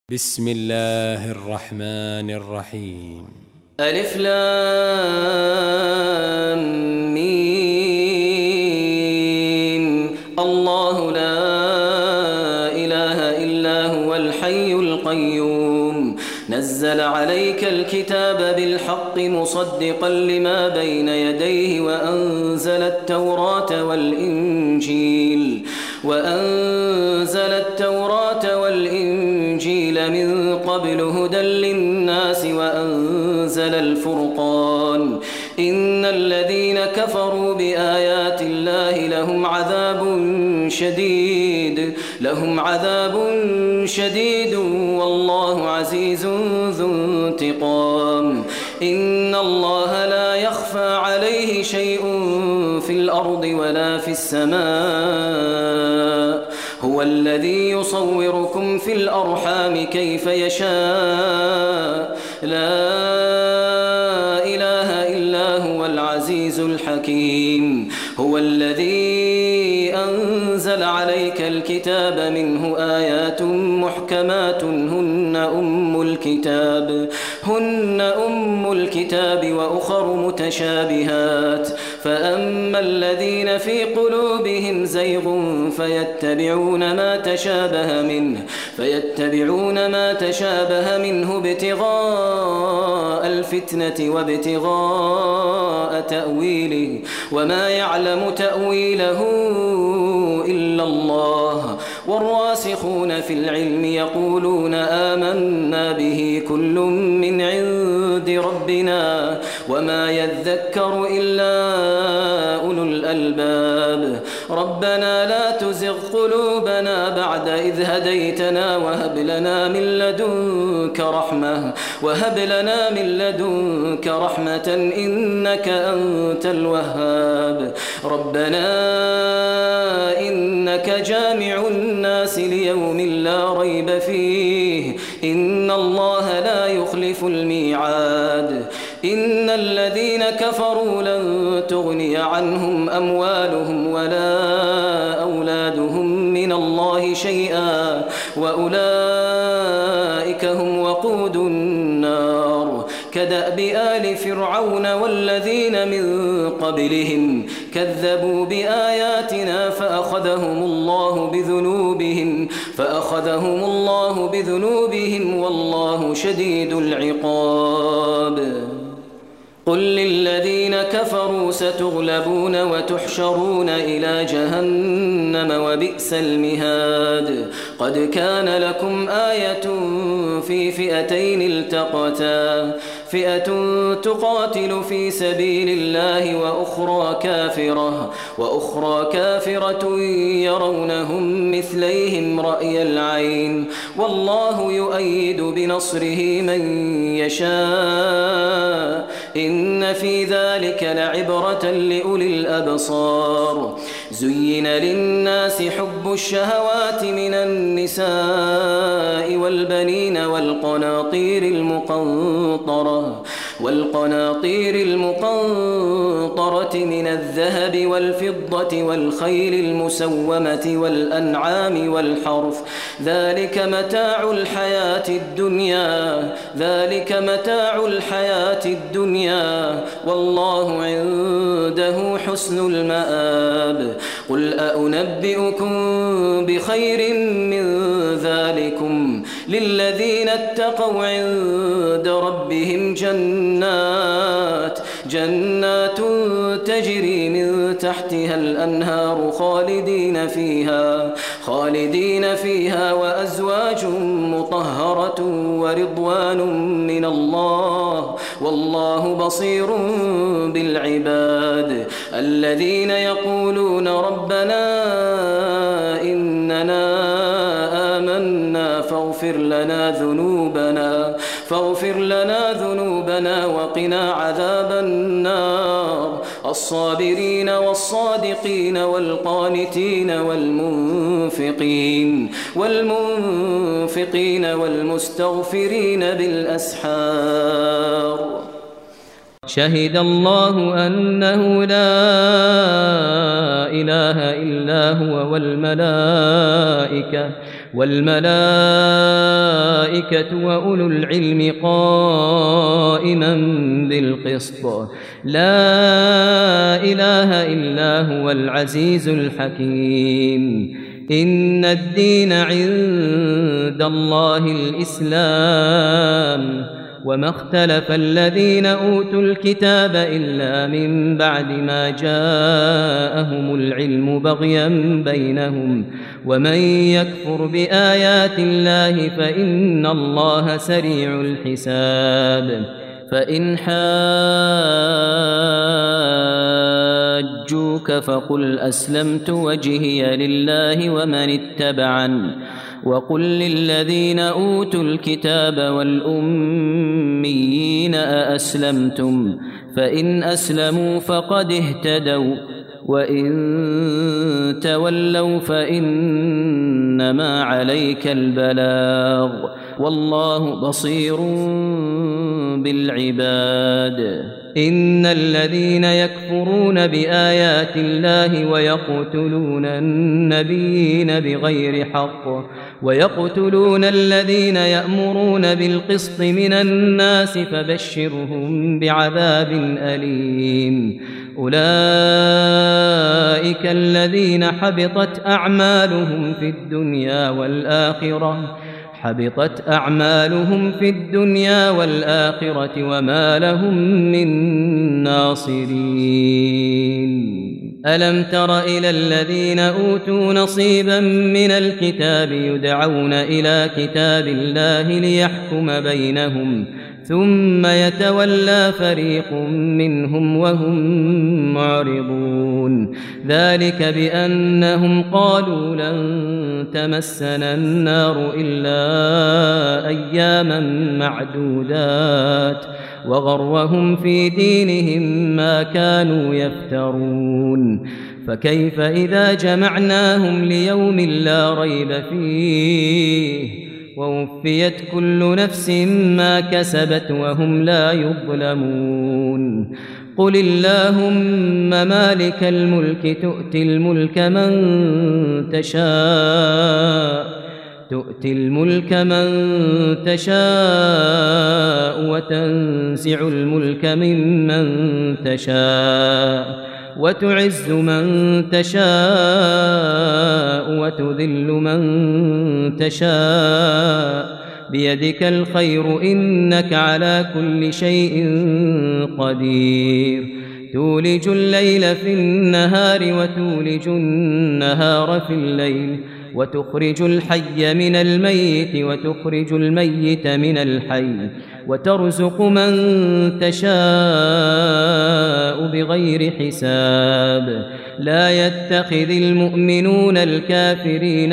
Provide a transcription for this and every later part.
بسم الله الرحمن الرحيم. ألف لام ميم. الله لا إله إلا هو الحي القيوم نزل عليك الكتاب بالحق مصدقا لما بين يديه وأنزل التوراة والإنجيل من قبل هدى للناس وأنزل الفرقان إن الذين كفروا بآيات الله لهم عذاب شديد والله عزيز ذو انتقام. إن الله لا يخفى عليه شيء في الأرض ولا في السماء هو الذي يصوركم في الأرحام كيف يشاء لا إله إلا هو العزيز الحكيم. هو الذي أنزل عليك الكتاب منه آيات محكمات هن أم الكتاب وأخر متشابهات فأما الذين في قلوبهم زيغ فيتبعون ما تشابه منه ابتغاء الفتنة وابتغاء تأويله وما يعلم تأويله إلا الله والراسخون في العلم يقولون آمنا به كل من عند ربنا وما يذكر إلا أولو الألباب. ربنا لا تزغ قلوبنا بعد إذ هديتنا وهب لنا من لدنك رحمة إنك أنت الوهاب. ربنا إنك جامع الناس ليوم لا ريب فيه إن الله لا يخلف الميعاد. إن الذين كفروا لن تغني عنهم أموالهم ولا أولادهم من الله شيئا وأولئك هم وقود النار. كدأب آل فرعون والذين من قبلهم كذبوا بآياتنا فأخذهم الله بذنوبهم والله شديد العقاب. قل للذين كفروا ستغلبون وتحشرون إلى جهنم وبئس المهاد. قد كان لكم آية في فئتين التقتا فئة تقاتل في سبيل الله وأخرى كافرة يرونهم مثليهم رأي العين والله يؤيد بنصره من يشاء إن في ذلك لعبرة لأولي الأبصار. زين للناس حب الشهوات من النساء والبنين والقناطير المقنطرة من الذهب والفضة والخيل المسومة والأنعام والحرث ذلك متاع الحياة الدنيا والله عنده حسن المآب. قل أنبئكم بخير من ذلكم للذين اتقوا عند ربهم جنات تجري من تحتها الأنهار خالدين فيها وأزواج مطهرة ورضوان من الله والله بصير بالعباد. الذين يقولون ربنا إننا آمنا فاغفر لنا ذنوبنا وقنا عذاب النار. الصابرين والصادقين والقانتين والمنفقين والمستغفرين بالأسحار. شهد الله أنه لا إله إلا هو والملائكة والملائكة وأولو العلم قائما بالقسط لا إله إلا هو العزيز الحكيم إن الدين عند الله الإسلام وما اختلف الذين أوتوا الكتاب إلا من بعد ما جاءهم العلم بغيا بينهم ومن يكفر بآيات الله فإن الله سريع الحساب فإن حاجوك فقل أسلمت وجهي لله ومن اتبعن وقل للذين أوتوا الكتاب والأميين أأسلمتم فإن أسلموا فقد اهتدوا وإن تولوا فإنما عليك البلاغ والله بصير بالعباد إن الذين يكفرون بآيات الله ويقتلون النبيين بغير حق ويقتلون الذين يأمرون بالقسط من الناس فبشرهم بعذاب أليم أولئك الذين حبطت أعمالهم في الدنيا والآخرة وما لهم من ناصرين ألم تر إلى الذين أوتوا نصيبا من الكتاب يدعون إلى كتاب الله ليحكم بينهم ثم يتولى فريق منهم وهم معرضون ذلك بأنهم قالوا لن تمسنا النار إلا أياما معدودات وغرهم في دينهم ما كانوا يفترون فكيف إذا جمعناهم ليوم لا ريب فيه ووفيت كل نفس ما كسبت وهم لا يظلمون قل اللهم مالك الملك تؤتي الملك من تشاء وتنزع الملك ممن تشاء وتعز من تشاء وتذل من تشاء بيدك الخير إنك على كل شيء قدير تولج الليل في النهار وتولج النهار في الليل وتخرج الحي من الميت وتخرج الميت من الحي وترزق من تشاء بغير حساب لا يتخذ المؤمنون الكافرين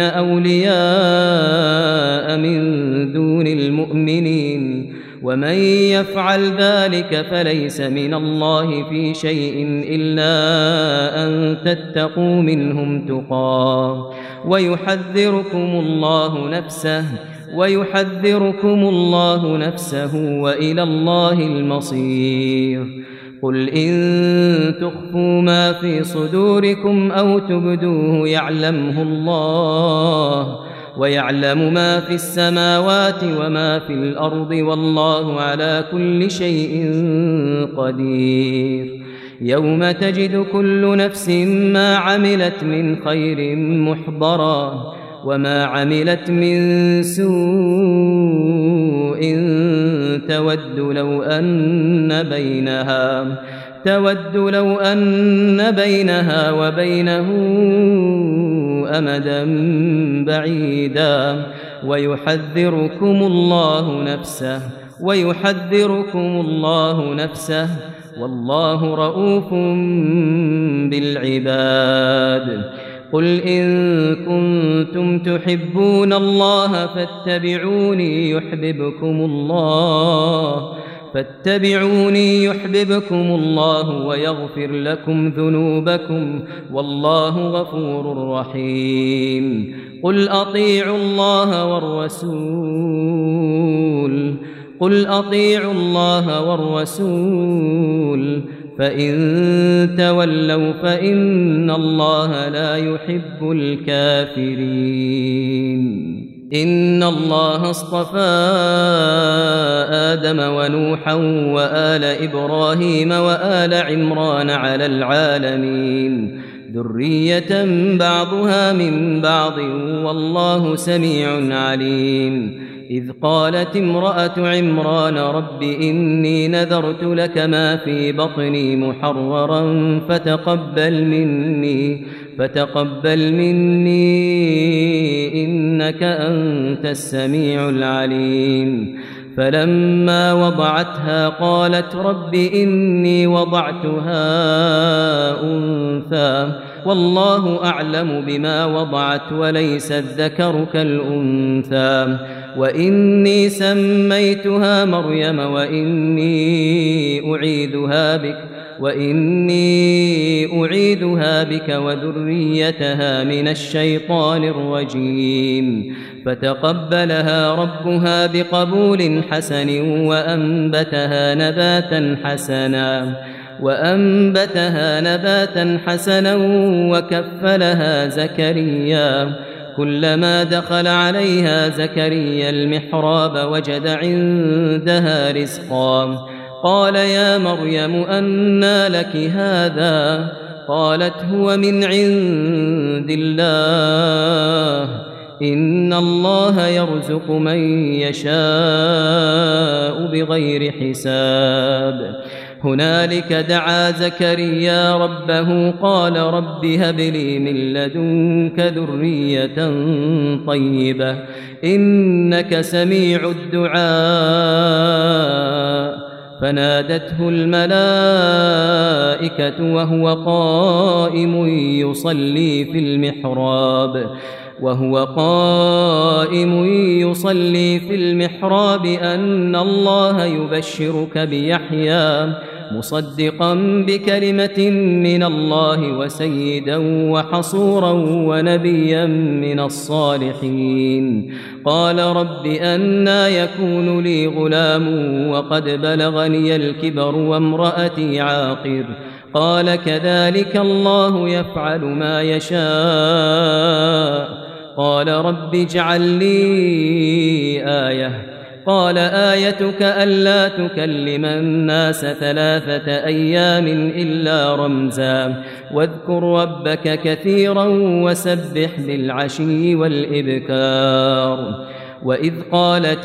أولياء من دون المؤمنين ومن يفعل ذلك فليس من الله في شيء إلا أن تتقوا منهم تقاه ويحذركم الله نفسه وإلى الله المصير قل إن تخفوا ما في صدوركم أو تبدوه يعلمه الله ويعلم ما في السماوات وما في الأرض والله على كل شيء قدير يوم تجد كل نفس ما عملت من خير محضرا وما عملت من سوء تود لو أن بينها وبينه أمدا بعيدا ويحذركم الله نفسه والله رؤوف بالعباد قل إن كنتم تحبون الله فاتبعوني يحببكم الله ويغفر لكم ذنوبكم والله غفور رحيم قل أطيعوا الله والرسول فإن تولوا فإن الله لا يحب الكافرين إن الله اصطفى آدم ونوحا وآل إبراهيم وآل عمران على العالمين ذرية بعضها من بعض والله سميع عليم إذ قالت امرأة عمران رب إني نذرت لك ما في بطني محررا فتقبل مني إنك أنت السميع العليم فلما وضعتها قالت رب إني وضعتها أنثى والله أعلم بما وضعت وليس الذكر كالأنثى وإني سميتها مريم وإني أعيدها بك وذريتها من الشيطان الرجيم فتقبلها ربها بقبول حسن وأنبتها نباتا حسنا وكفلها زكريا كلما دخل عليها زكريا المحراب وجد عندها رزقا قال يا مريم أنى لك هذا قالت هو من عند الله إن الله يرزق من يشاء بغير حساب هنالك دعا زكريا ربه قال رب هب لي من لدنك ذرية طيبة إنك سميع الدعاء فنادته الملائكة وهو قائم يصلي في المحراب أن الله يبشرك بيحيى مصدقا بكلمة من الله وسيدا وحصورا ونبيا من الصالحين قال رب أنى يكون لي غلام وقد بلغني الكبر وامرأتي عاقر قال كذلك الله يفعل ما يشاء قال رب اجعل لي آية قال آيتك ألا تكلم الناس 3 أيام إلا رمزا واذكر ربك كثيرا وسبح بالعشي والإبكار وإذ قالت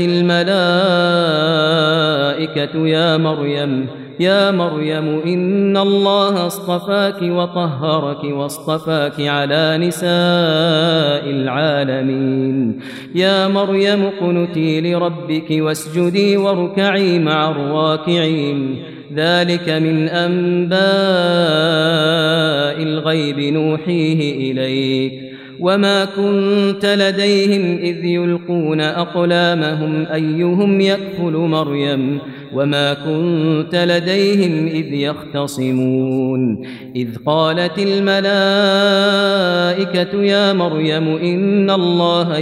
الملائكة يا مريم إن الله اصطفاك وطهرك واصطفاك على نساء العالمين يا مريم اقنتي لربك واسجدي واركعي مع الراكعين ذلك من أنباء الغيب نوحيه إليك وما كنت لديهم إذ يلقون أقلامهم أيهم يكفل مريم وما كنت لديهم إذ يختصمون إذ قالت الملائكة يا مريم إن الله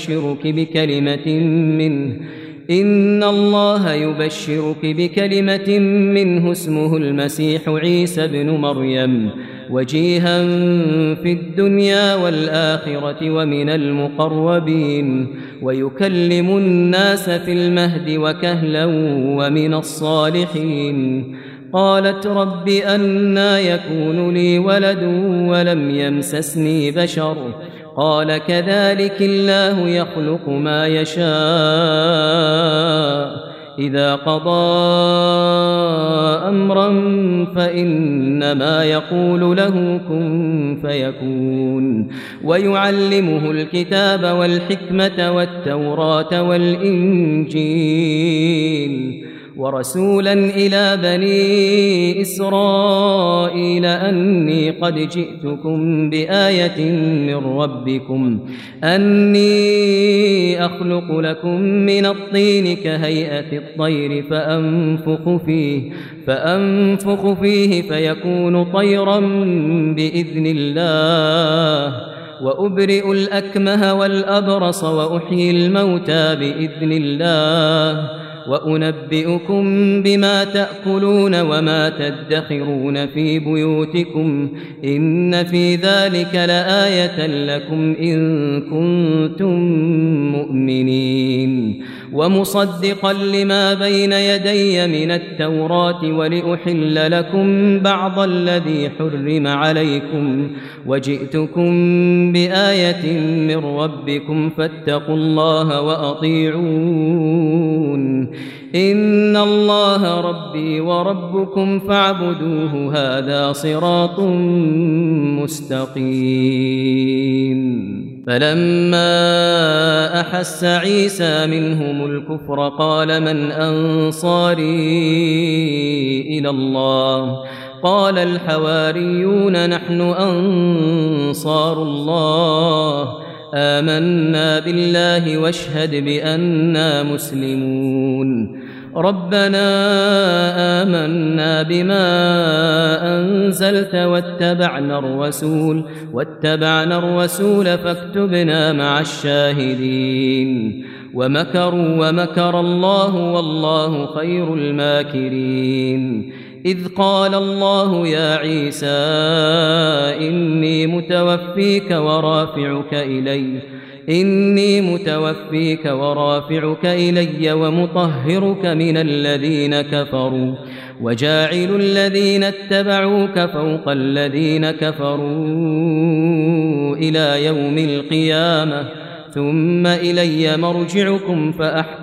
يبشرك بكلمة منه اسمه المسيح عيسى ابن مريم وجيها في الدنيا والآخرة ومن المقربين ويكلم الناس في المهد وكهلا ومن الصالحين قالت رب أنى يكون لي ولد ولم يمسسني بشر قال كذلك الله يخلق ما يشاء إذا قضى أمرا فإنما يقول له كن فيكون ويعلمه الكتاب والحكمة والتوراة والإنجيل ورسولا إلى بني إسرائيل أني قد جئتكم بآية من ربكم أني أخلق لكم من الطين كهيئة الطير فأنفخ فيه فيكون طيرا بإذن الله وأبرئ الأكمه والأبرص وأحيي الموتى بإذن الله وأنبئكم بما تأكلون وما تدخرون في بيوتكم إن في ذلك لآية لكم إن كنتم مؤمنين ومصدقا لما بين يدي من التوراة ولأحل لكم بعض الذي حرم عليكم وجئتكم بآية من ربكم فاتقوا الله وأطيعون إن الله ربي وربكم فاعبدوه هذا صراط مستقيم فلما أحس عيسى منهم الكفر قال من أنصاري إلى الله قال الحواريون نحن أنصار الله آمنا بالله واشهد بأننا مسلمون ربنا آمنا بما أنزلت واتبعنا الرسول فاكتبنا مع الشاهدين ومكروا ومكر الله والله خير الماكرين إذ قال الله يا عيسى إني متوفيك ورافعك إلي ومطهرك من الذين كفروا وجاعل الذين اتبعوك فوق الذين كفروا إلى يوم القيامة ثم إلي مرجعكم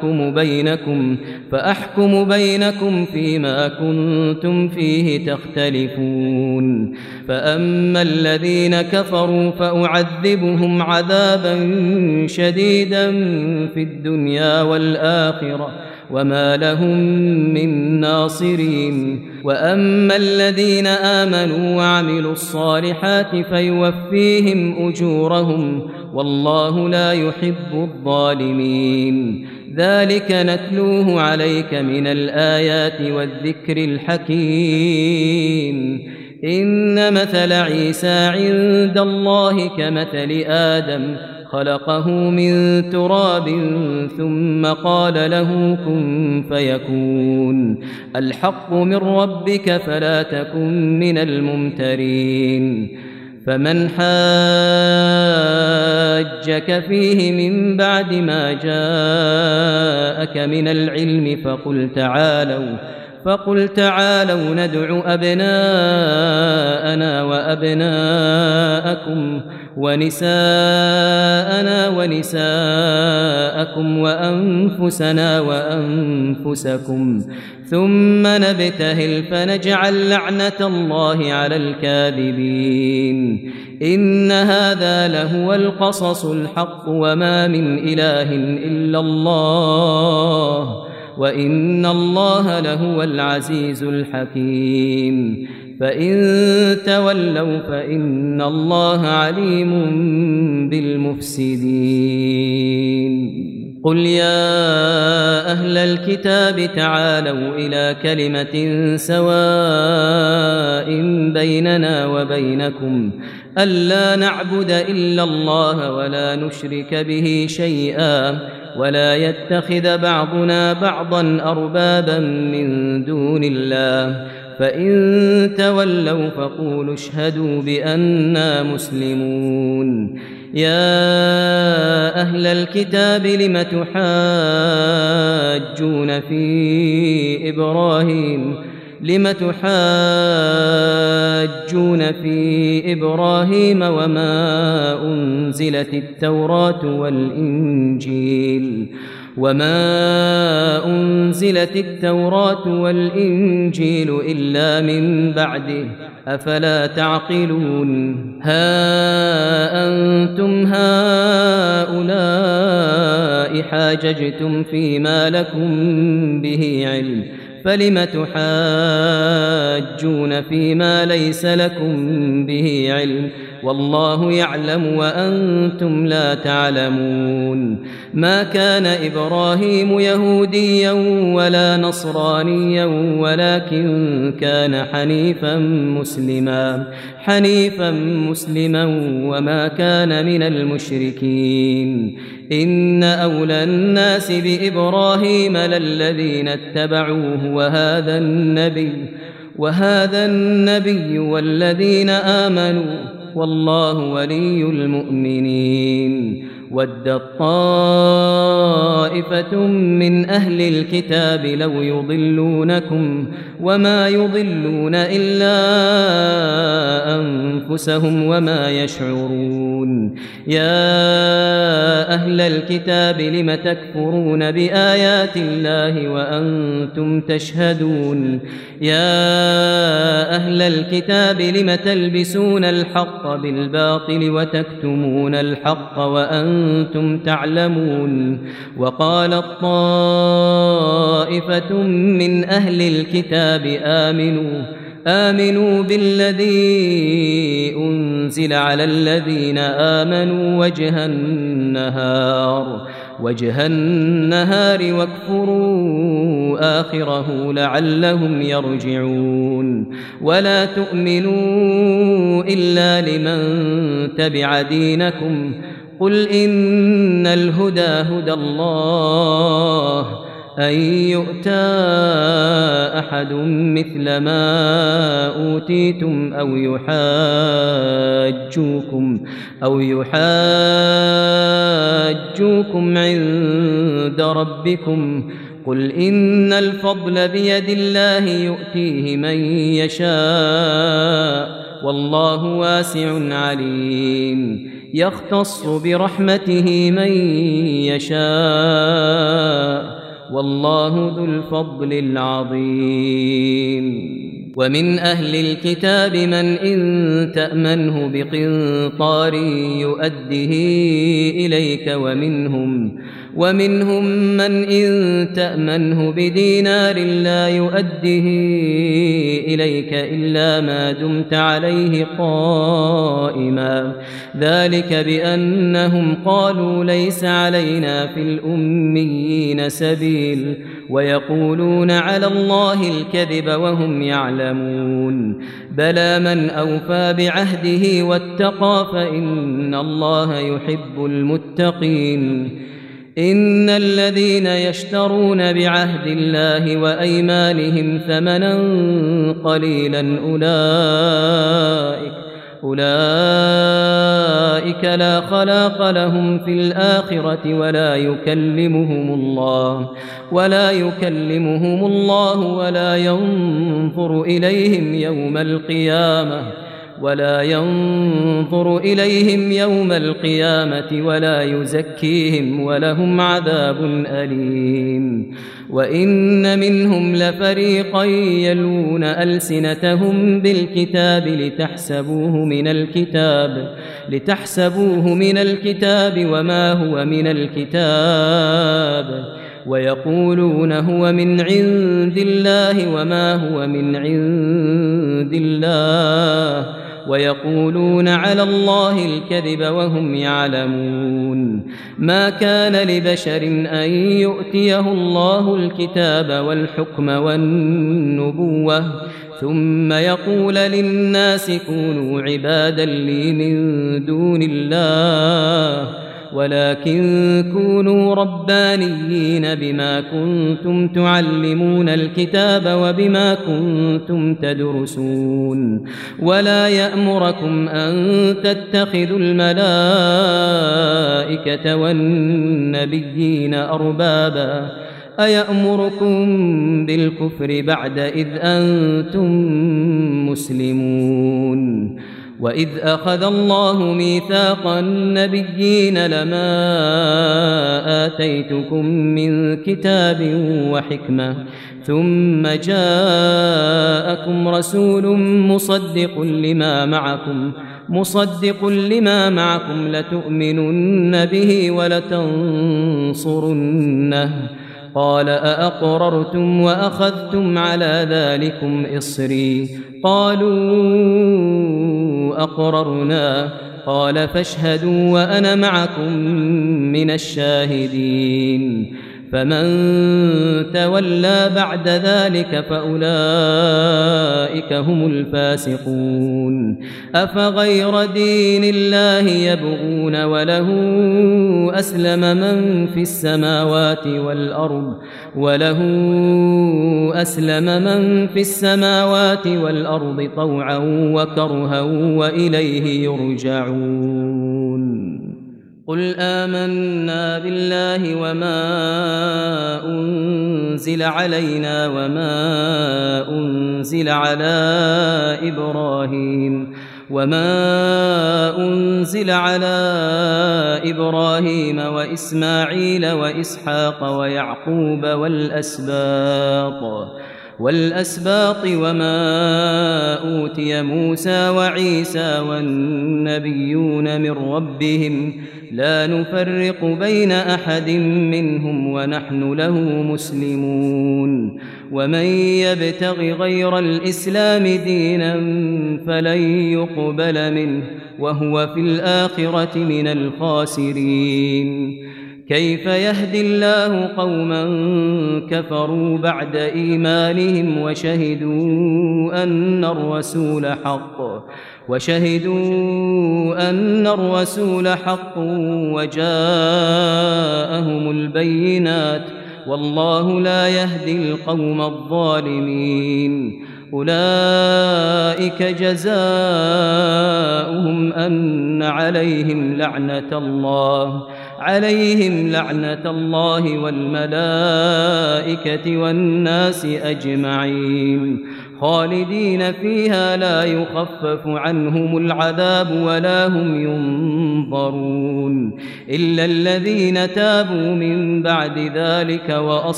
فأحكم بينكم فيما كنتم فيه تختلفون فأما الذين كفروا فأعذبهم عذابا شديدا في الدنيا والآخرة وما لهم من ناصرين وأما الذين آمنوا وعملوا الصالحات فيوفيهم أجورهم والله لا يحب الظالمين ذلك نتلوه عليك من الآيات والذكر الحكيم إن مثل عيسى عند الله كمثل آدم خلقه من تراب ثم قال له كن فيكون الحق من ربك فلا تكن من الممترين فمن حاجك فيه من بعد ما جاءك من العلم فقل تعالوا ندع أبناءنا وأبناءكم ونساءنا ونساءكم وأنفسنا وأنفسكم ثم نبتهل فنجعل لعنة الله على الكاذبين إن هذا لهو القصص الحق وما من إله إلا الله وإن الله لهو العزيز الحكيم فإن تولوا فإن الله عليم بالمفسدين قل يا أهل الكتاب تعالوا إلى كلمة سواء بيننا وبينكم ألا نعبد إلا الله ولا نشرك به شيئا ولا يتخذ بعضنا بعضا أربابا من دون الله فإن تولوا فقولوا اشهدوا بأننا مسلمون يا أهل الكتاب لم تحاجون في إبراهيم وما أنزلت التوراة والإنجيل إلا من بعده أفلا تعقلون ها أنتم هؤلاء حاججتم فيما لكم به علم فلم تحاجون فيما ليس لكم به علم والله يعلم وأنتم لا تعلمون ما كان إبراهيم يهوديا ولا نصرانيا ولكن كان حنيفا مسلما وما كان من المشركين إن أولى الناس بإبراهيم للذين اتبعوه وهذا النبي والذين آمنوا والله ولي المؤمنين ودت طائفة من أهل الكتاب لو يضلونكم وما يضلون إلا أنفسهم وما يشعرون يا أهل الكتاب لم تكفرون بآيات الله وأنتم تشهدون يا أهل الكتاب لم تلبسون الحق بالباطل وتكتمون الحق وأنتم تعلمون وقالت طائفة من أهل الكتاب آمنوا بالذي أنزل على الذين آمنوا وجه النهار واكفروا آخره لعلهم يرجعون ولا تؤمنوا إلا لمن تبع دينكم قل إن الهدى هدى الله أن يؤتى أحد مثل ما أوتيتم أو يحاجوكم عند ربكم قل إن الفضل بيد الله يؤتيه من يشاء والله واسع عليم يختص برحمته من يشاء والله ذو الفضل العظيم ومن أهل الكتاب من إن تأمنه بقنطار يؤده إليك ومنهم من إن تأمنه بدينار لا يؤده إليك إلا ما دمت عليه قائما ذلك بأنهم قالوا ليس علينا في الأميين سبيل ويقولون على الله الكذب وهم يعلمون بلى من أوفى بعهده واتقى فإن الله يحب المتقين إن الذين يشترون بعهد الله وأيمانهم ثمنا قليلا أولئك لا خلاق لهم في الآخرة ولا يكلمهم الله ولا ينظر إليهم يوم القيامة ولا يزكيهم ولهم عذاب أليم وإن منهم لفريقا يلوون ألسنتهم بالكتاب لتحسبوه من الكتاب وما هو من الكتاب ويقولون هو من عند الله وما هو من عند الله ويقولون على الله الكذب وهم يعلمون ما كان لبشر أن يؤتيه الله الكتاب والحكم والنبوة ثم يقول للناس كونوا عبادا لي من دون الله ولكن كونوا ربانيين بما كنتم تعلمون الكتاب وبما كنتم تدرسون ولا يأمركم أن تتخذوا الملائكة والنبيين أربابا أيأمركم بالكفر بعد إذ أنتم مسلمون وإذ أخذ الله ميثاق النبيين لما آتيتكم من كتاب وحكمة ثم جاءكم رسول مصدق لما معكم لتؤمنن به ولتنصرنه قال أأقررتم وأخذتم على ذلكم إصري قالوا أقررنا قال فاشهدوا وأنا معكم من الشاهدين فمن تولى بعد ذلك فأولئك هم الفاسقون أفغير دين الله يبغون وله أسلم من في السماوات والأرض طوعا وكرها وإليه يرجعون قل آمنا بالله وما أنزل علينا وما أنزل على إبراهيم وإسماعيل وإسحاق ويعقوب والأسباط وما أوتي موسى وعيسى والنبيون من ربهم لا نفرق بين أحد منهم ونحن له مسلمون ومن يبتغ غير الإسلام دينا فلن يقبل منه وهو في الآخرة من الخاسرين كيف يهدي الله قوما كفروا بعد إيمانهم وشهدوا أن الرسول حق وجاءهم البينات والله لا يهدي القوم الظالمين أولئك جزاؤهم أن عليهم لعنة الله والملائكة والناس أجمعين خالدين فيها لا يخفف عنهم العذاب ولا هم ينظرون إلا الذين تابوا من بعد ذلك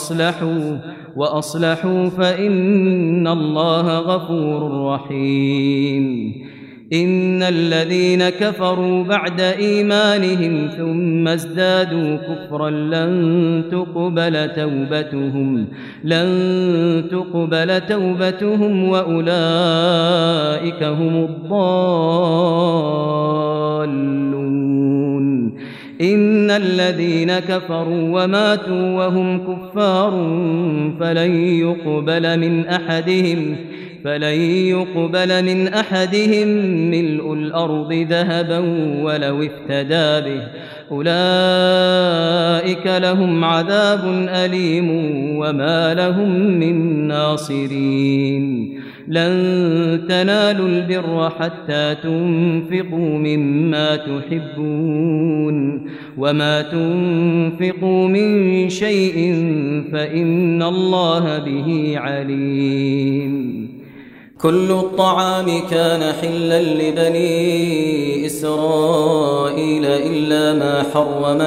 وأصلحوا فإن الله غفور رحيم إن الذين كفروا بعد إيمانهم ثم ازدادوا كفرا لن تقبل توبتهم وأولئك هم الضالون إن الذين كفروا وماتوا وهم كفار فلن يقبل من أحدهم ملء الأرض ذهبا ولو افتدى به أولئك لهم عذاب أليم وما لهم من ناصرين لن تنالوا البر حتى تنفقوا مما تحبون وما تنفقوا من شيء فإن الله به عليم كل الطعام كان حلا لبني إسرائيل إلا ما حرم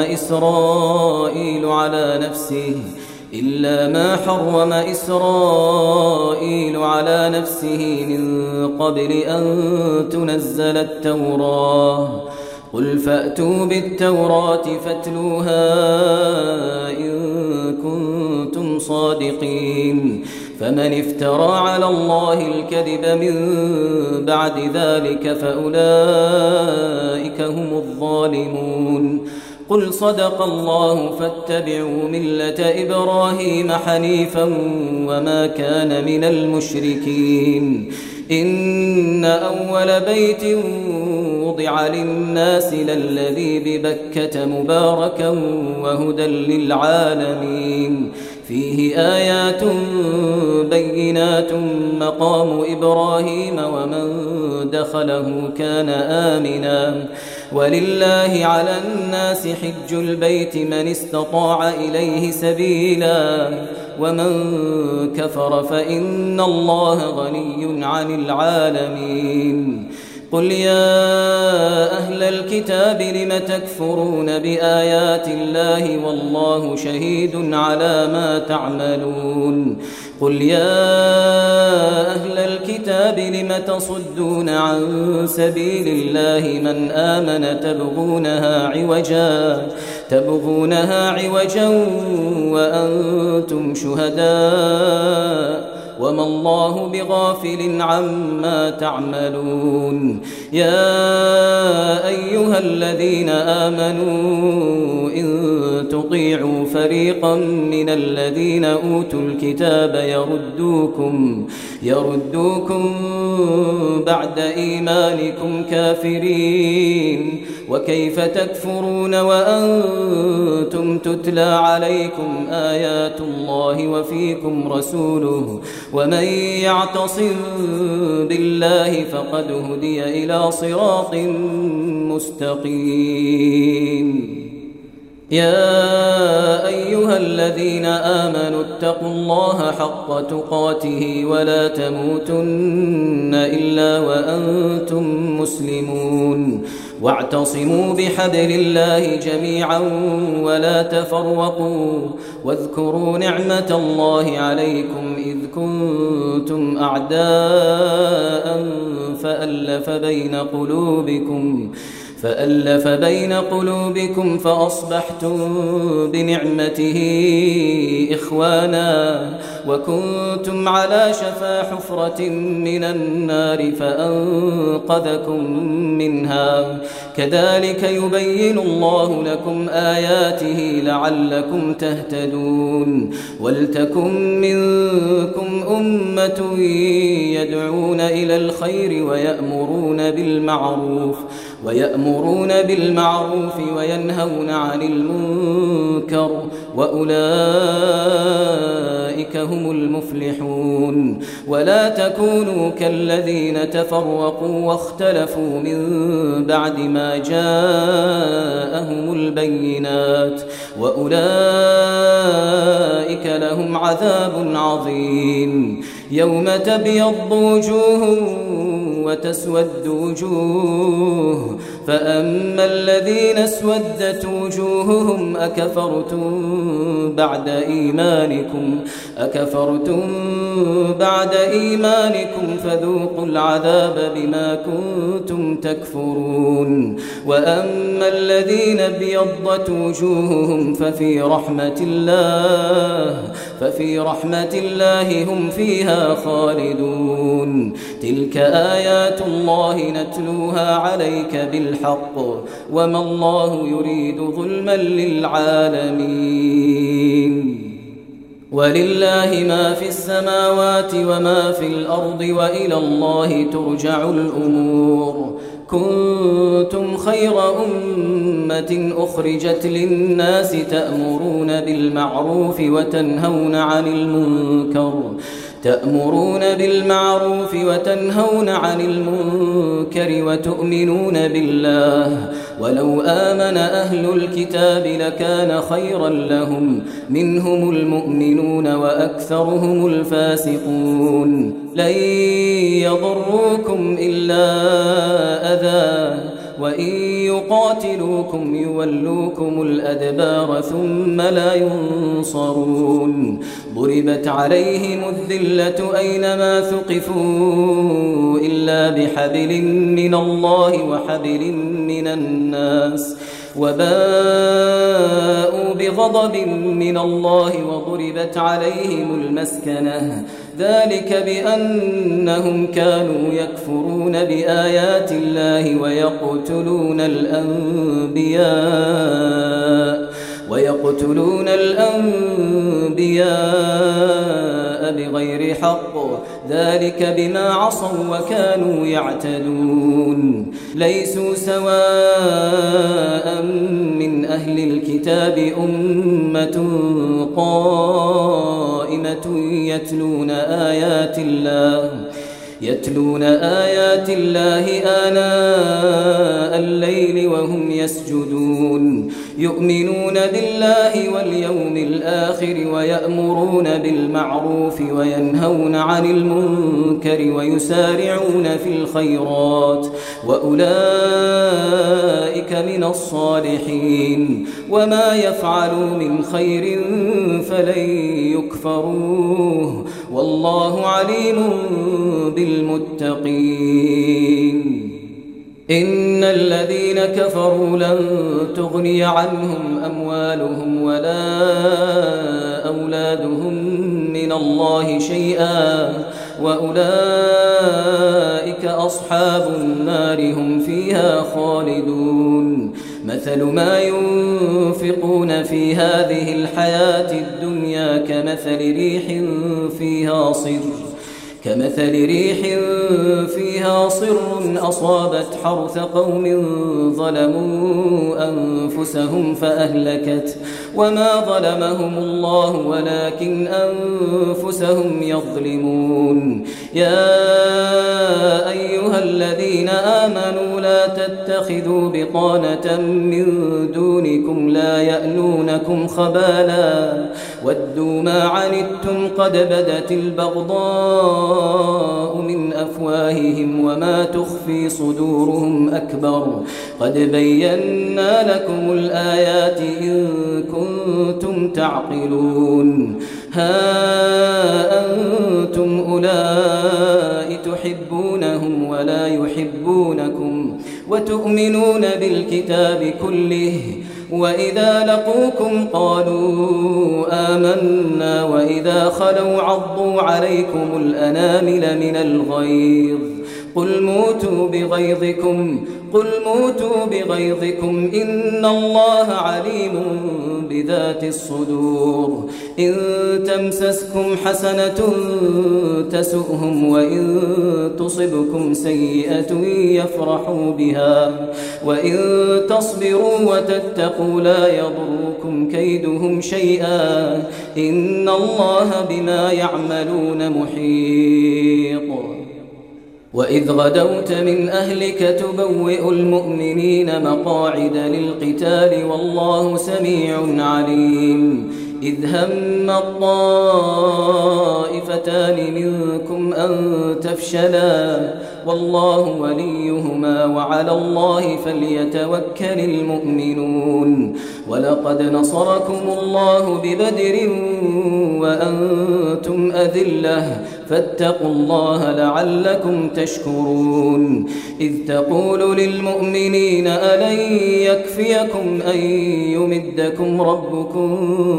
إسرائيل على نفسه من قبل أن تنزل التوراة قل فأتوا بالتوراة فاتلوها إن كنتم صادقين فمن افترى على الله الكذب من بعد ذلك فأولئك هم الظالمون قل صدق الله فاتبعوا ملة إبراهيم حنيفا وما كان من المشركين إن أول بيت وضع للناس للذي ببكة مباركا وهدى للعالمين فيه آيات بينات مقام إبراهيم ومن دخله كان آمنا ولله على الناس حج البيت من استطاع إليه سبيلا ومن كفر فإن الله غني عن العالمين قل يا أهل الكتاب لم تكفرون بآيات الله والله شهيد على ما تعملون قل يا أهل الكتاب لم تصدون عن سبيل الله من آمن تبغونها عوجا وأنتم شهداء وما الله بغافل عما تعملون. يا أيها الذين آمنوا إن تطيعوا فريقا من الذين أوتوا الكتاب يردوكم بعد إيمانكم كافرين. وكيف تكفرون وأنتم تتلى عليكم آيات الله وفيكم رسوله ومن يعتصم بالله فقد هدي إلى صراط مستقيم. يا أيها الذين آمنوا اتقوا الله حق تقاته ولا تموتن إلا وأنتم مسلمون. واعتصموا بحبل الله جميعا ولا تفرقوا واذكروا نعمة الله عليكم إذ كنتم أعداء فألف بين قلوبكم فأصبحتم بنعمته إخوانا وكنتم على شفا حفرة من النار فأنقذكم منها. كذلك يبين الله لكم آياته لعلكم تهتدون. ولتكن منكم أمة يدعون إلى الخير ويأمرون بالمعروف وينهون عن المنكر وأولئك هم المفلحون. ولا تكونوا كالذين تفرقوا واختلفوا من بعد ما جاءهم البينات وأولئك لهم عذاب عظيم. يوم تبيض وجوه وتسود وجوه فأما الذين اسودت وجوههم أكفرتم بعد إيمانكم فذوقوا العذاب بما كنتم تكفرون. وأما الذين ابيضت وجوههم ففي رحمة الله هم فيها خالدون. تلك آيات الله نتلوها عليك بالحق وما الله يريد ظلما للعالمين. ولله ما في السماوات وما في الأرض وإلى الله ترجع الأمور. كنتم خير أمة أخرجت للناس تأمرون بالمعروف وتنهون عن المنكر وتؤمنون بالله. ولو آمن أهل الكتاب لكان خيرا لهم منهم المؤمنون وأكثرهم الفاسقون. لن يضروكم إلا أذى وإن يقاتلوكم يولوكم الأدبار ثم لا ينصرون. ضربت عليهم الذلة أينما ثقفوا إلا بحبل من الله وحبل من الناس وباءوا بغضب من الله وضربت عليهم المسكنة. ذلك بأنهم كانوا يكفرون بآيات الله ويقتلون الأنبياء بغير حق. ذلك بما عصوا وكانوا يعتدون. ليسوا سواء من أهل الكتاب أمة قائمة يتلون آيات الله آناء الليل وهم يسجدون. يؤمنون بالله واليوم الآخر ويأمرون بالمعروف وينهون عن المنكر ويسارعون في الخيرات وأولئك من الصالحين. وما يفعلوا من خير فلن يكفروه والله عليم بالمتقين. إن الذين كفروا لن تغني عنهم أموالهم ولا أولادهم من من الله شيئا وأولئك أصحاب النار هم فيها خالدون مثل ما ينفقون في هذه الحياة الدنيا كمثل ريح فيها صر أصابت حرث قوم ظلموا أنفسهم فأهلكت وما ظلمهم الله ولكن أنفسهم يظلمون يا أيها الذين آمنوا لا تتخذوا بطانة من دونكم لا يألونكم خبالا ودوا ما عنتم قد بدت البغضاء من أفواههم وما تخفي صدورهم أكبر قد بينا لكم الآيات إن كنتم تعقلون ها أنتم أولئك تحبونهم ولا يحبونكم وتؤمنون بالكتاب كله وإذا لقوكم قالوا آمنا وإذا خلوا عضوا عليكم الأنامل من الغيظ قل موتوا بغيظكم إن الله عليم بذات الصدور إن تمسسكم حسنة تسؤهم وإن تصبكم سيئة يفرحوا بها وإن تصبروا وتتقوا لا يضركم كيدهم شيئا إن الله بما يعملون محيط وإذ غدوت من أهلك تبوئ المؤمنين مقاعد للقتال والله سميع عليم إذ هم الطائفتان منكم أن تفشلا والله وليهما وعلى الله فليتوكل المؤمنون ولقد نصركم الله ببدر وأنتم أذلة فاتقوا الله لعلكم تشكرون إذ تقول للمؤمنين ألن يكفيكم أن يمدكم ربكم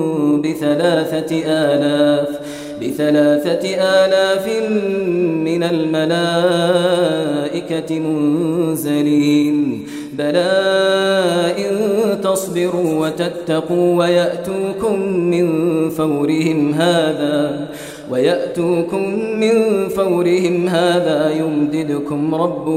بثلاثة آلاف من الملائكة منزلين بلى إن تصبروا وتتقوا ويأتوكم من فورهم هذا يمددكم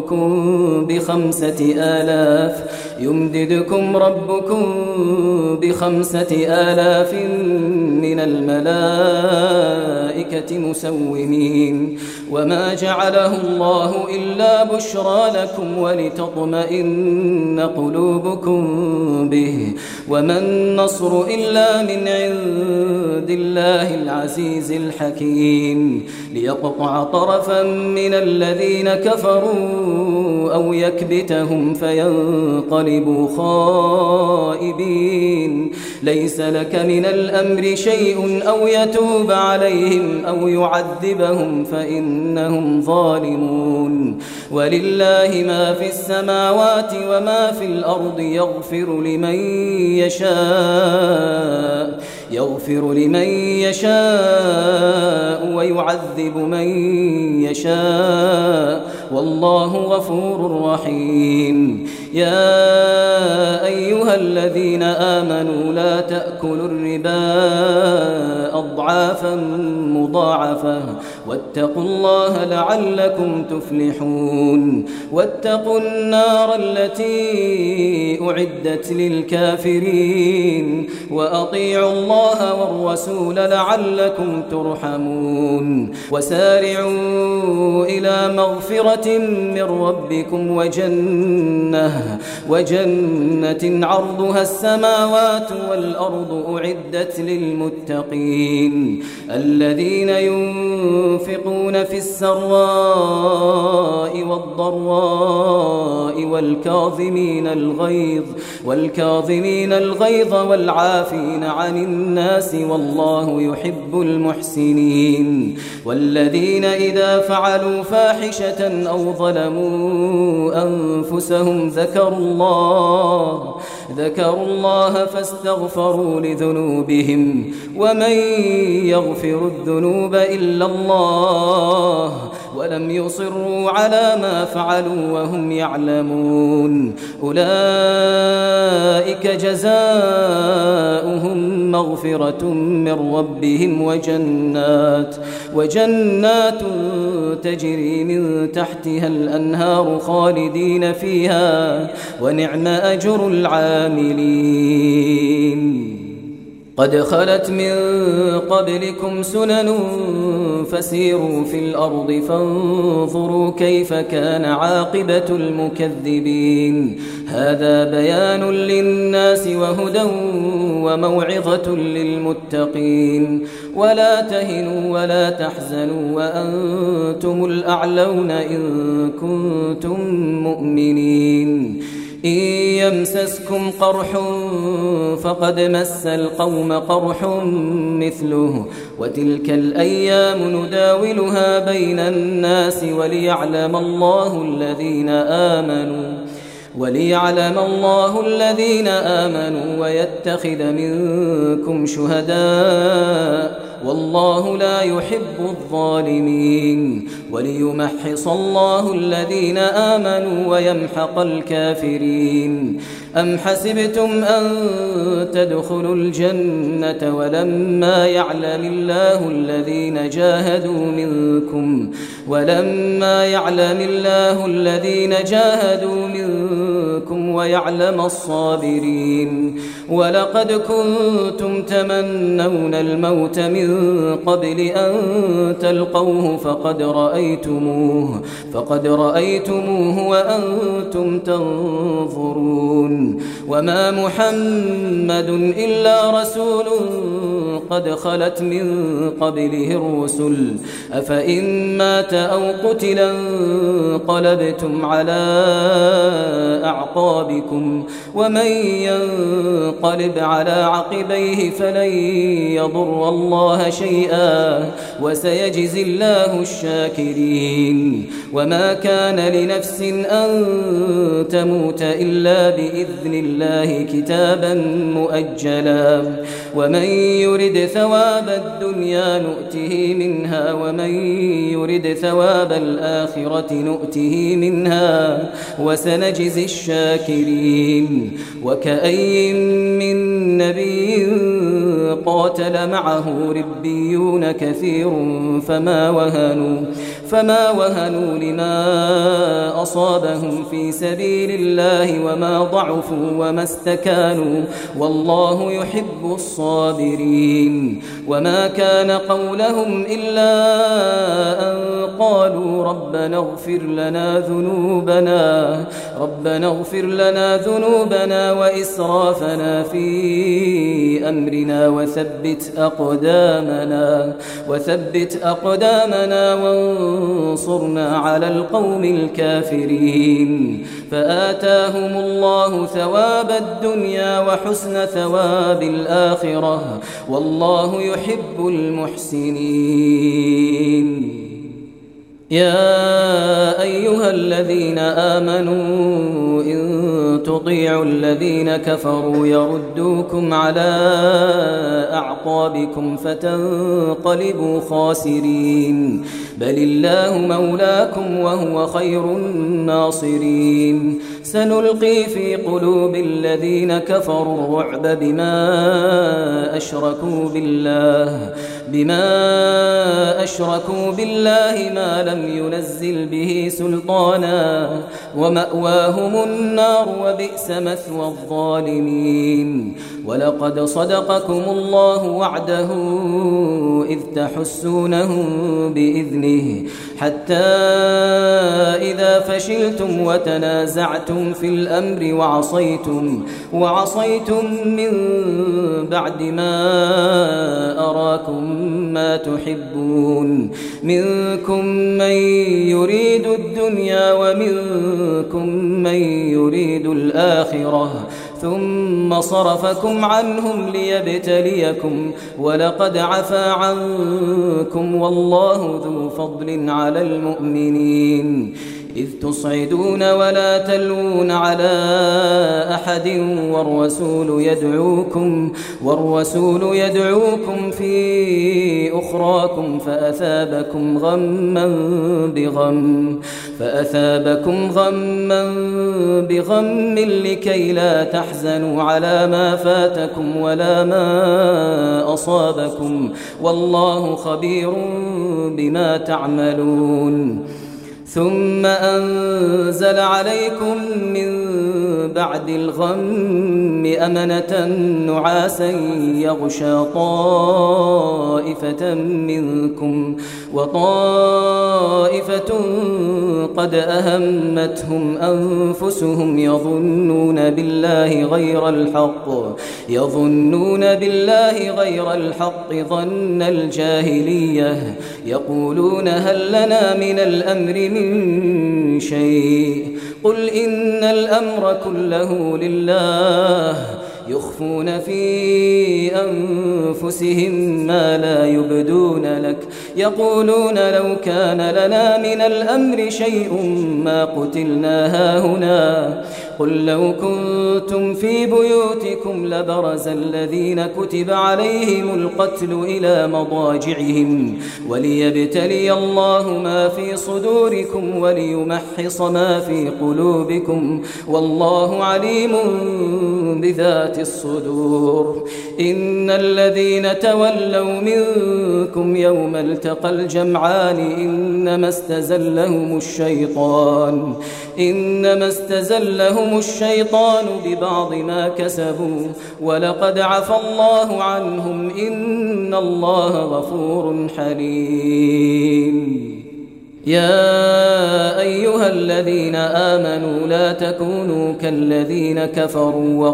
ربكم ب5,000 من الملائكة مسومين وما جعله الله إلا بشرى لكم ولتطمئن قلوبكم به وما النصر إلا من عند الله العزيز الحكيم ليقطع طرفا من الذين كفروا أو يكبتهم فينقلبوا خائبين ليس لك من الأمر شيء أو يتوب عليهم أو يعذبهم فإنهم ظالمون ولله ما في السماوات وما في الأرض يغفر لمن يشاء ويعذب من يشاء والله غفور رحيم يا أيها الذين آمنوا لا تأكلوا الربا أضعافا مضاعفة واتقوا الله لعلكم تفلحون واتقوا النار التي أعدت للكافرين وأطيعوا الله والرسول لعلكم ترحمون وسارعوا إلى مغفرة من ربكم وجنة عرضها السماوات والأرض أعدت للمتقين الذين ينفقون في السراء والضراء والكاظمين الغيظ والعافين عن الناس والله يحب المحسنين والذين إذا فعلوا فاحشة أو ظلموا أنفسهم ذكروا الله فاستغفروا لذنوبهم ومن يغفر الذنوب إلا الله ولم يصروا على ما فعلوا وهم يعلمون أولئك جزاؤهم مغفرة من ربهم وجنات تجري من تحتها الأنهار خالدين فيها ونعم أجر العاملين قد خلت من قبلكم سنن فسيروا في الأرض فانظروا كيف كان عاقبة المكذبين هذا بيان للناس وهدى وموعظة للمتقين ولا تهنوا ولا تحزنوا وأنتم الأعلون إن كنتم مؤمنين إن يمسسكم قرح فقد مس القوم قرح مثله وتلك الأيام نداولها بين الناس وليعلم الله الذين آمنوا ويتخذ منكم شهداء والله لا يحب الظالمين وليمحص الله الذين آمنوا ويمحق الكافرين أم حسبتم أن تدخلوا الجنة ولما يعلم الله الذين جاهدوا منكم ويعلم الصابرين ولقد كنتم تمنون الموت من قبل أن تلقوه فقد رأيتموه وأنتم تنظرون وما محمد إلا رسول قد خلت من قبله الرسل أفإن مات أو قتلا انقلبتم على أعقابكم ومن ينقلب على عقبيه فلن يضر الله شيئا وسيجزي الله الشاكرين وما كان لنفس أن تموت إلا بإذن الله كتابا مؤجلا ومن يرد ثواب الدنيا نؤته منها ومن يرد ثواب الآخرة نؤته منها وسنجزي الشاكرين وكأي من نبي قاتل معه ربيون كثير فما وهنوا لما أصابهم في سبيل الله وما ضعفوا وما استكانوا والله يحب الصابرين وما كان قولهم إلا أن قالوا ربنا اغفر لنا ذنوبنا وإسرافنا في أمرنا وثبت أقدامنا وانصرنا على القوم الكافرين فآتاهم الله ثواب الدنيا وحسن ثواب الآخرة والله يحب المحسنين يا أيها الذين آمنوا إن تطيعوا الذين كفروا يردوكم على أعقابكم فتنقلبوا خاسرين بل الله مولاكم وهو خير الناصرين سنلقي في قلوب الذين كفروا الرعب بما أشركوا بالله ما لم ينزل به سلطانا ومأواهم النار وبئس مثوى الظالمين ولقد صدقكم الله وعده إذ تحسونهم بإذنه حتى إذا فشلتم وتنازعتم في الأمر وعصيتم من بعد ما أراكم ما تحبون منكم من يريد الدنيا ومنكم من يريد الآخرة ثم صرفكم عنهم ليبتليكم ولقد عفا عنكم والله ذو فضل على المؤمنين إذ تصعدون ولا تلوون على أحد والرسول يدعوكم في أخراكم فأثابكم غما بغم لكي لا تحزنوا على ما فاتكم ولا ما أصابكم والله خبير بما تعملون ثم أنزل عليكم من بعد الغم أمنة نعاسا يغشى طائفة منكم وطائفة قد أهمتهم أنفسهم يظنون بالله غير الحق ظن الجاهلية يقولون هل لنا من الأمر من شيء قل إن الأمر كله لله يخفون في أنفسهم ما لا يبدون لك يقولون لو كان لنا من الأمر شيء ما قتلنا هاهنا قل لو كنتم في بيوتكم لبرز الذين كتب عليهم القتل إلى مضاجعهم وليبتلي الله ما في صدوركم وليمحص ما في قلوبكم والله عليم بذات الصدور إن الذين تولوا منكم يوم التقى الجمعان إنما استزلهم الشيطان ببعض ما كسبوا ولقد عفى الله عنهم إن الله غفور حليم يا أيها الذين آمنوا لا تكونوا كالذين كفروا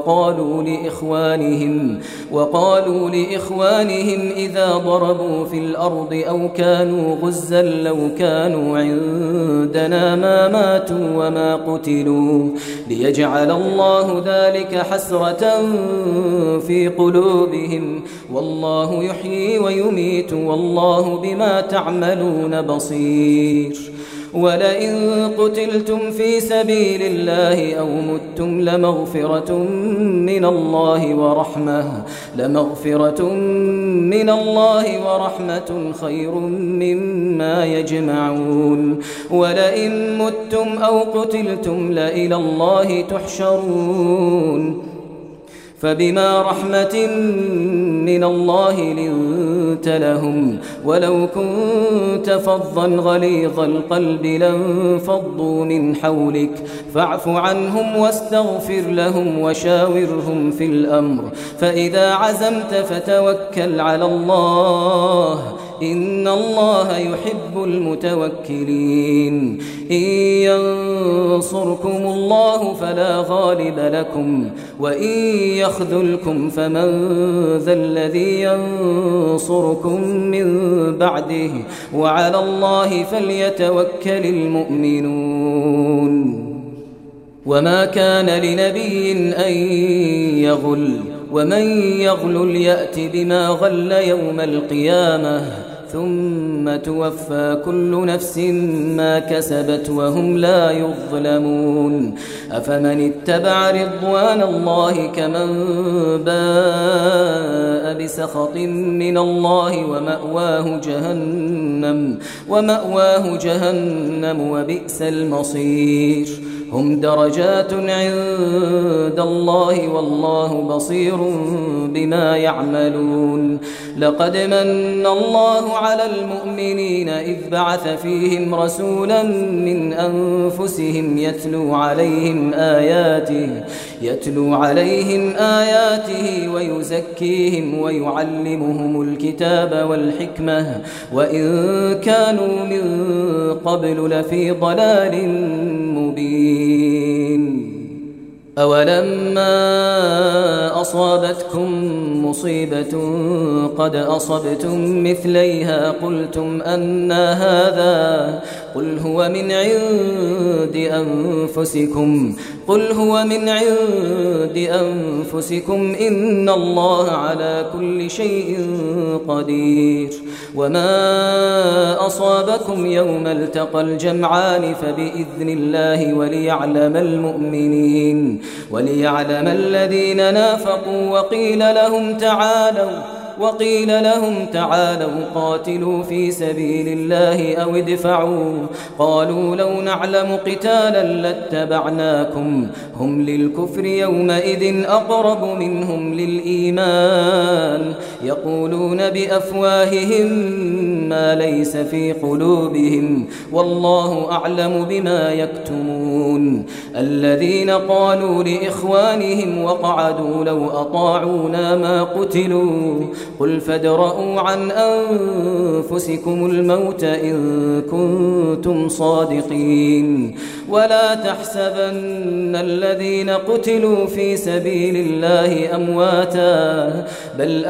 وقالوا لإخوانهم إذا ضربوا في الأرض أو كانوا غزا لو كانوا عندنا ما ماتوا وما قتلوا ليجعل الله ذلك حسرة في قلوبهم والله يحيي ويميت والله بما تعملون بصير ولئن قتلتم في سبيل الله أو متم لمغفرة من الله ورحمة خير مما يجمعون ولئن متم أو قتلتم لإلى الله تحشرون فبما رحمة من الله لنت لهم ولو كنت فظا غليظ القلب لانفضوا من حولك فاعف عنهم واستغفر لهم وشاورهم في الأمر فإذا عزمت فتوكل على الله إن الله يحب المتوكلين إن ينصركم الله فلا غالب لكم وإن يخذلكم فمن ذا الذي ينصركم من بعده وعلى الله فليتوكل المؤمنون وما كان لنبي أن يغل ومن يغل يأت بما غل يوم القيامة ثم توفى كل نفس ما كسبت وهم لا يظلمون أفمن اتبع رضوان الله كمن باء بسخط من الله ومأواه جهنم وبئس المصير هم درجات عند الله والله بصير بما يعملون لقد من الله على المؤمنين إذ بعث فيهم رسولا من أنفسهم يتلو عليهم آياته ويزكيهم ويعلمهم الكتاب والحكمة وإن كانوا من قبل لفي ضلال مبين أولما أصابتكم مصيبة قد أصبتم مثليها قلتم أنى هذا قل هو من عند أنفسكم إن الله على كل شيء قدير وما أصابكم يوم التقى الجمعان فبإذن الله وليعلم الذين نافقوا وقيل لهم تعالوا قاتلوا في سبيل الله أو ادفعوا قالوا لو نعلم قتالا لاتبعناكم هم للكفر يومئذ أقرب منهم للإيمان يقولون بأفواههم ما ليس في قلوبهم والله أعلم بما يكتمون الذين قالوا لإخوانهم وقعدوا لو أطاعونا ما قتلوا قل فادرءوا عن أنفسكم الموت إن كنتم صادقين ولا تحسبن الذين قتلوا في سبيل الله أمواتا بل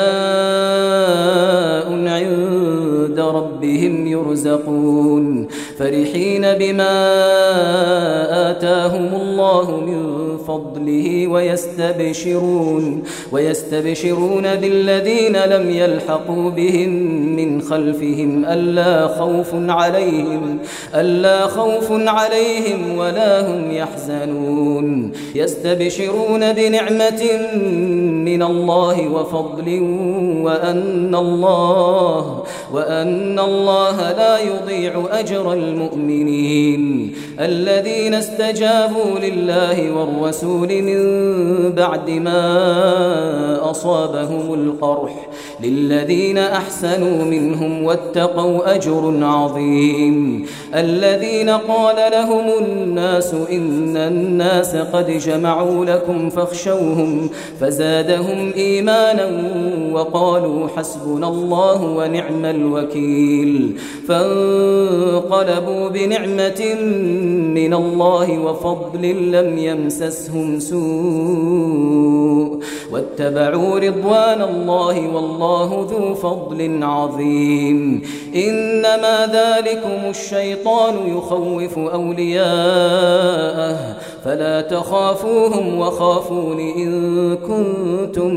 أحياء عند ربهم يرزقون فرحين بما آتاهم الله من فضله ويستبشرون بالذين لم يلحقوا بهم من خلفهم ألا خوف عليهم ولا هم يحزنون يستبشرون بنعمة من الله وفضل وأن الله لا يضيع أجر المؤمنين الذين استجابوا لله والرسول من بعد ما أصابهم القرح للذين أحسنوا منهم واتقوا أجر عظيم الذين قال لهم الناس إن الناس قد جمعوا لكم فاخشوهم فزادهم إيمانا وقالوا حسبنا الله ونعم الوكيل فانقلبوا بنعمة من الله وفضل لم يمسسهم سوء واتبعوا رضوان الله والله ذو فضل عظيم إنما ذلكم الشيطان يخوف أولياءه فلا تخافوهم وخافون إن كنتم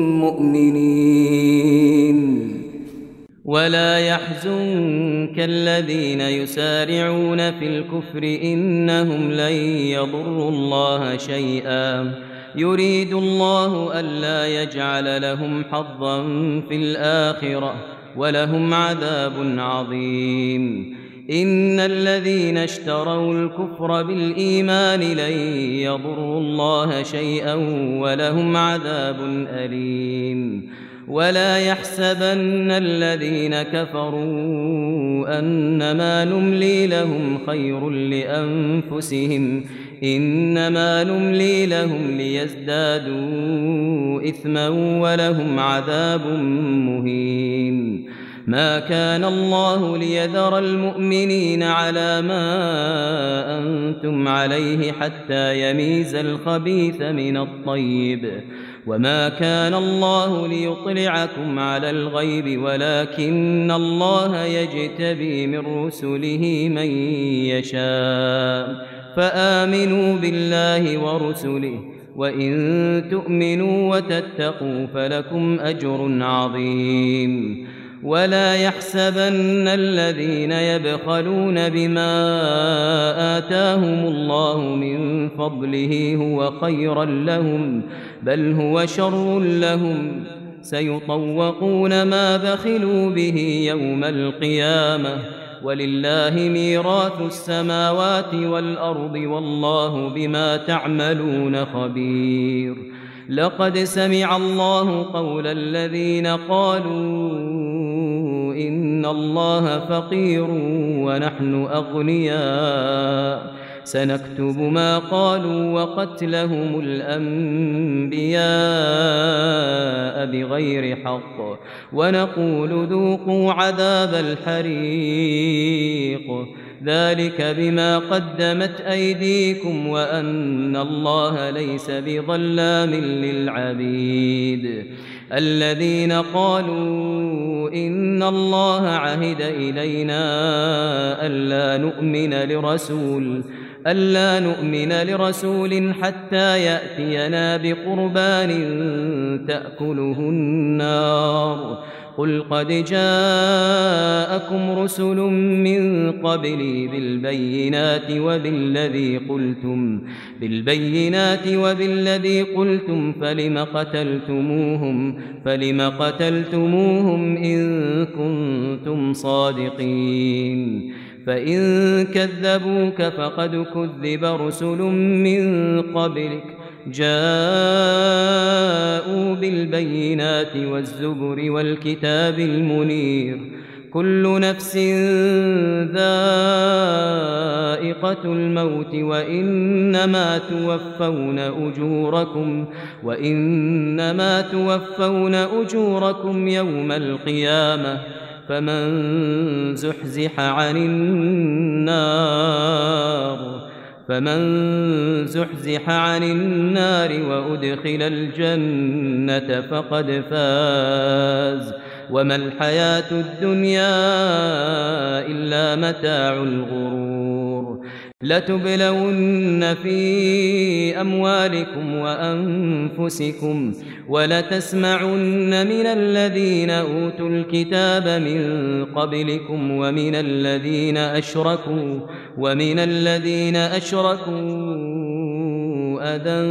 مؤمنين ولا يحزنك الذين يسارعون في الكفر إنهم لن يضروا الله شيئا يريد الله ألا يجعل لهم حظا في الآخرة ولهم عذاب عظيم إن الذين اشتروا الكفر بالإيمان لن يضروا الله شيئا ولهم عذاب أليم ولا يحسبن الذين كفروا أنما نملي لهم خير لأنفسهم إنما نملي لهم ليزدادوا إثما ولهم عذاب مهين ما كان الله ليذر المؤمنين على ما أنتم عليه حتى يميز الخبيث من الطيب وما كان الله ليطلعكم على الغيب ولكن الله يجتبي من رسله من يشاء فآمنوا بالله ورسله وإن تؤمنوا وتتقوا فلكم أجر عظيم ولا يحسبن الذين يبخلون بما آتاهم الله من فضله هو خيرا لهم بل هو شر لهم سيطوقون ما بخلوا به يوم القيامة ولله ميراث السماوات والأرض والله بما تعملون خبير لقد سمع الله قول الذين قالوا إن الله فقير ونحن أغنياء سنكتب ما قالوا وقتلهم الأنبياء بغير حق ونقول ذوقوا عذاب الحريق ذلك بما قدمت أيديكم وأن الله ليس بظلام للعبيد الذين قالوا إن الله عهد إلينا ألا نؤمن لرسول حتى يأتينا بقربان تأكله النار قل قد جاءكم رسل من قبلي بالبينات وبالذي قلتم فلم قتلتموهم إن كنتم صادقين فإن كذبوك فقد كذب رسل من قبلك جاءوا بالبينات والزبر والكتاب المنير كل نفس ذائقة الموت وإنما توفون أجوركم يوم القيامة فمن زحزح عن النار وأدخل الجنة فقد فاز وما الحياة الدنيا إلا متاع الغرور لتبلون في أموالكم وأنفسكم ولتسمعن من الذين أوتوا الكتاب من قبلكم ومن الذين أشركوا أذى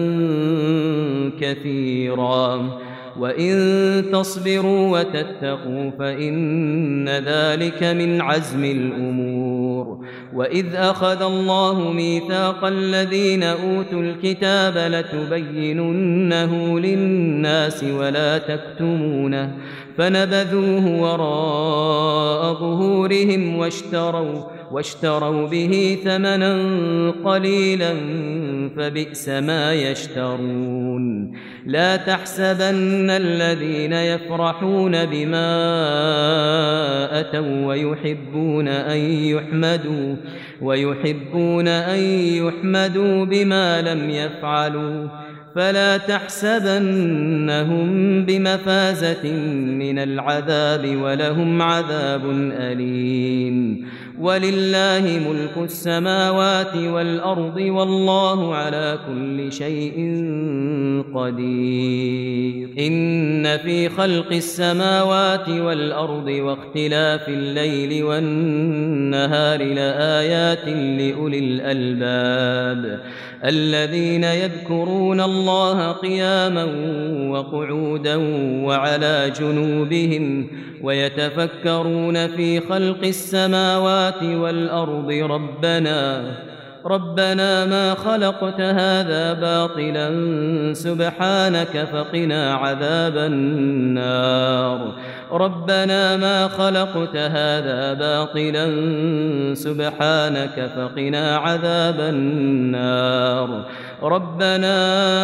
كثيرا وإن تصبروا وتتقوا فإن ذلك من عزم الأمور وإذ أخذ الله ميثاق الذين أوتوا الكتاب لتبيننه للناس ولا تكتمونه فنبذوه وراء ظهورهم واشتروا به ثمنا قليلا فبئس ما يشترون لا تحسبن الذين يفرحون بما أتوا ويحبون أن يحمدوا بما لم يفعلوا فلا تحسبنهم بمفازة من العذاب ولهم عذاب أليم ولله ملك السماوات والأرض والله على كل شيء قدير إن في خلق السماوات والأرض واختلاف الليل والنهار لآيات لأولي الألباب الذين يذكرون الله قياما وقعودا وعلى جنوبهم ويتفكرون في خلق السماوات والأرض ربنا ما خلقت هذا باطلا سبحانك فقنا عذاب النار ربنا ما خلقت هذا باطلا سبحانك فقنا عذاب النار ربنا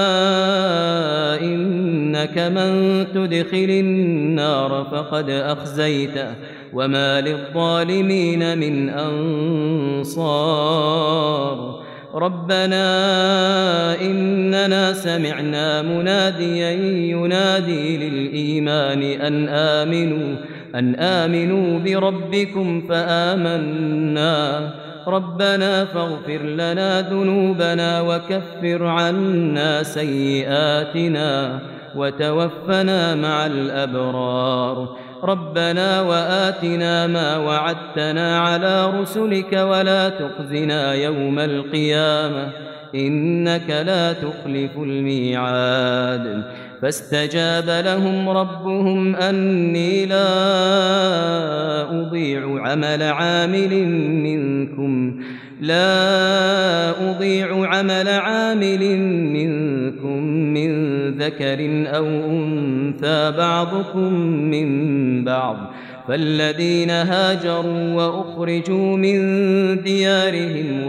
إنك من تدخل النار فقد أخزيته وما للظالمين من أنصار ربنا إننا سمعنا مناديا ينادي للإيمان أن آمنوا بربكم فآمنا ربنا فاغفر لنا ذنوبنا وكفر عنا سيئاتنا وتوفنا مع الأبرار ربنا وآتنا ما وعدتنا على رسلك ولا تخزنا يوم القيامة إنك لا تخلف الميعاد فاستجاب لهم ربهم أني لا أضيع عمل عامل منكم من ذكر أو أنثى بعضكم من بعض فالذين هاجروا وأخرجوا من ديارهم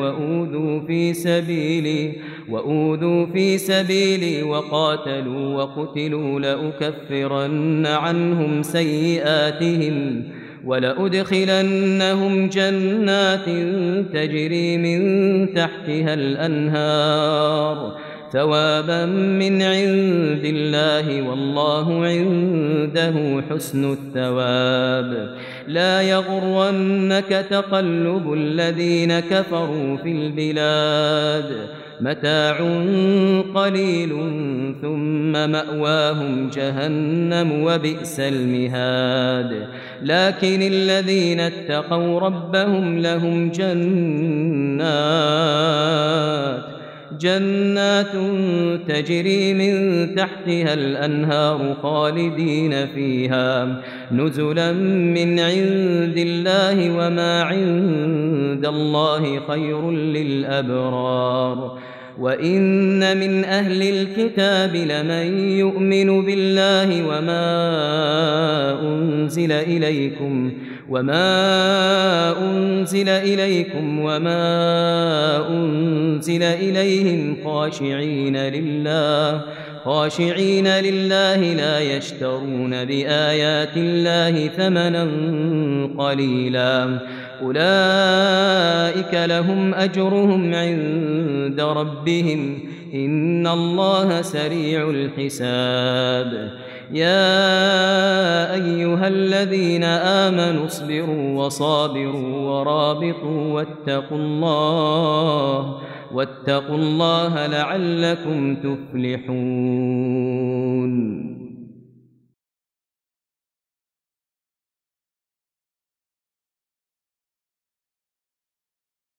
وأوذوا في سبيلي وقاتلوا وقتلوا لأكفرن عنهم سيئاتهم ولأدخلنهم جنات تجري من تحتها الأنهار ثوابا من عند الله والله عنده حسن الثواب لا يغرنك تقلب الذين كفروا في البلاد متاع قليل ثم مأواهم جهنم وبئس المهاد لكن الذين اتقوا ربهم لهم جنات تجري من تحتها الأنهار خالدين فيها نزلا من عند الله وما عند الله خير للأبرار وإن من أهل الكتاب لمن يؤمن بالله وما أنزل إليكم وما أنزل إليهم خاشعين لله لا يشترون بآيات الله ثمنا قليلا أولئك لهم أجرهم عند ربهم إن الله سريع الحساب يا أيها الذين آمنوا اصبروا وصابروا ورابطوا واتقوا الله لعلكم تفلحون